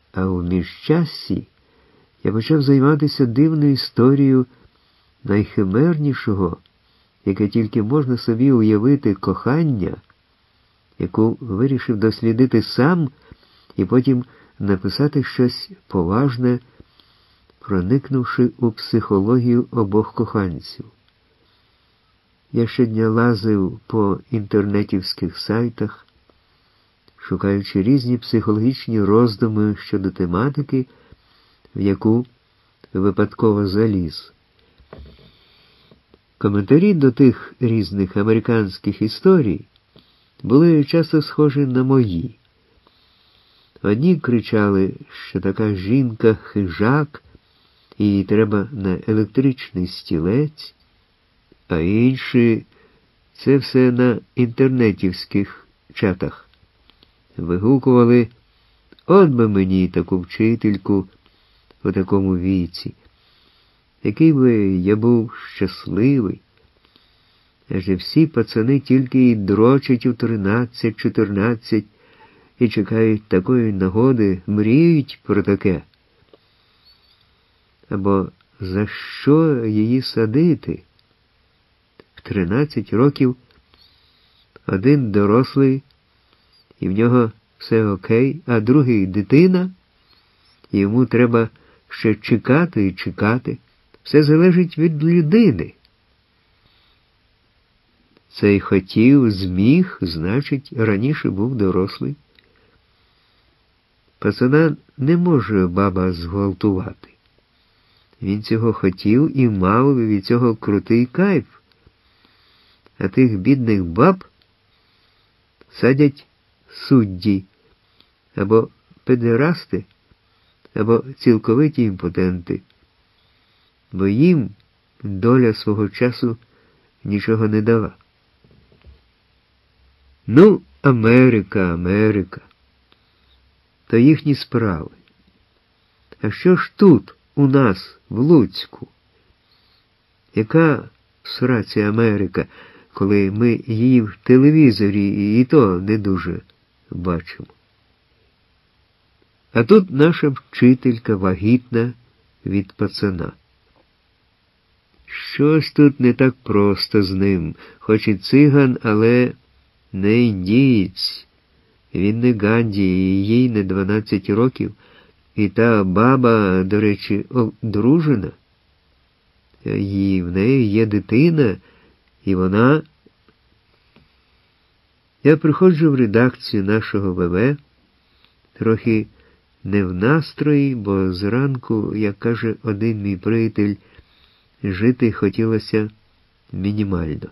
А у міжчассі я почав займатися дивною історією найхимернішого, яке тільки можна собі уявити, кохання, яку вирішив дослідити сам і потім написати щось поважне, проникнувши у психологію обох коханців. Я щодня лазив по інтернетівських сайтах, шукаючи різні психологічні роздуми щодо тематики, в яку випадково заліз. Коментарі до тих різних американських історій були часто схожі на мої. Одні кричали, що така жінка – хижак, і їй треба на електричний стілець, а інші – це все на інтернетівських чатах. Вигукували: «От би мені таку вчительку у такому віці, який би я був щасливий». Адже всі пацани тільки й дрочать у 13-14 і чекають такої нагоди, мріють про таке. Або за що її садити? В 13 років один дорослий, і в нього все окей, а другий дитина, і йому треба ще чекати і чекати. Все залежить від людини. Цей хотів, зміг, значить, раніше був дорослий. Пацана не може баба зґвалтувати. Він цього хотів і мав від цього крутий кайф. А тих бідних баб садять судді, або педерасти, або цілковиті імпотенти. Бо їм доля свого часу нічого не дала. Ну, Америка, Америка. То їхні справи. А що ж тут, у нас, в Луцьку? Яка сраці Америка, коли ми її в телевізорі і то не дуже бачимо? А тут наша вчителька вагітна від пацана. Щось тут не так просто з ним, хоч і циган, але не індієць. Він не Ганді, і їй не 12 років. І та баба, до речі, одружена. І в неї є дитина, і вона... Я приходжу в редакцію нашого ВВ, трохи не в настрої, бо зранку, як каже один мій приятель, жити хотілося мінімально.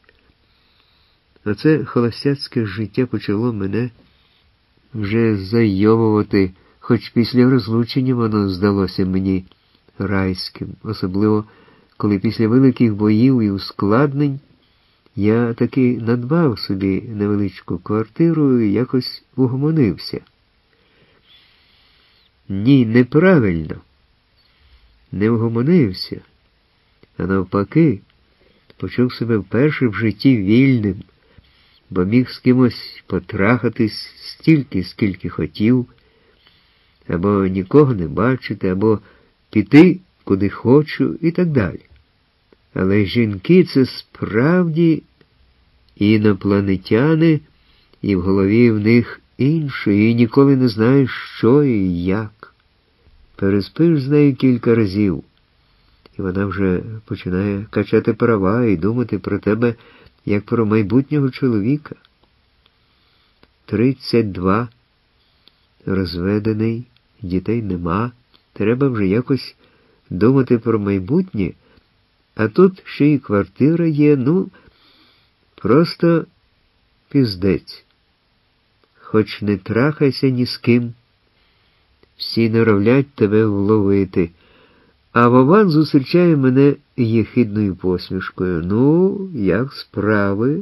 Оце холостяцьке життя почало мене вже зайовувати, хоч після розлучення воно здалося мені райським, особливо, коли після великих боїв і ускладнень я таки надбав собі невеличку квартиру і якось угомонився. Ні, неправильно. Не вгомонився, а навпаки, почув себе вперше в житті вільним, бо міг з кимось потрахатись стільки, скільки хотів, або нікого не бачити, або піти, куди хочу, і так далі. Але жінки – це справді інопланетяни, і в голові в них інше, і ніколи не знаєш, що і як. Переспиш з нею кілька разів, і вона вже починає качати права і думати про тебе, як про майбутнього чоловіка. 32, розведений, дітей нема, треба вже якось думати про майбутнє, а тут ще й квартира є, ну, просто піздець. Хоч не трахайся ні з ким, всі норовлять тебе вловити. А Вован зустрічає мене єхидною посмішкою. Ну, як справи?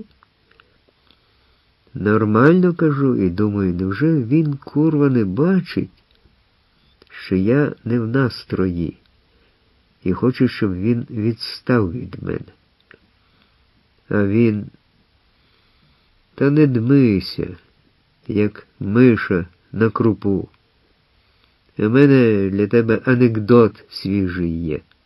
Нормально, кажу, і думаю, невже він, курва, не бачить, що я не в настрої, і хочу, щоб він відстав від мене. А він: та не дмися, як миша на крупу. У мене для тебе анекдот свіжий є.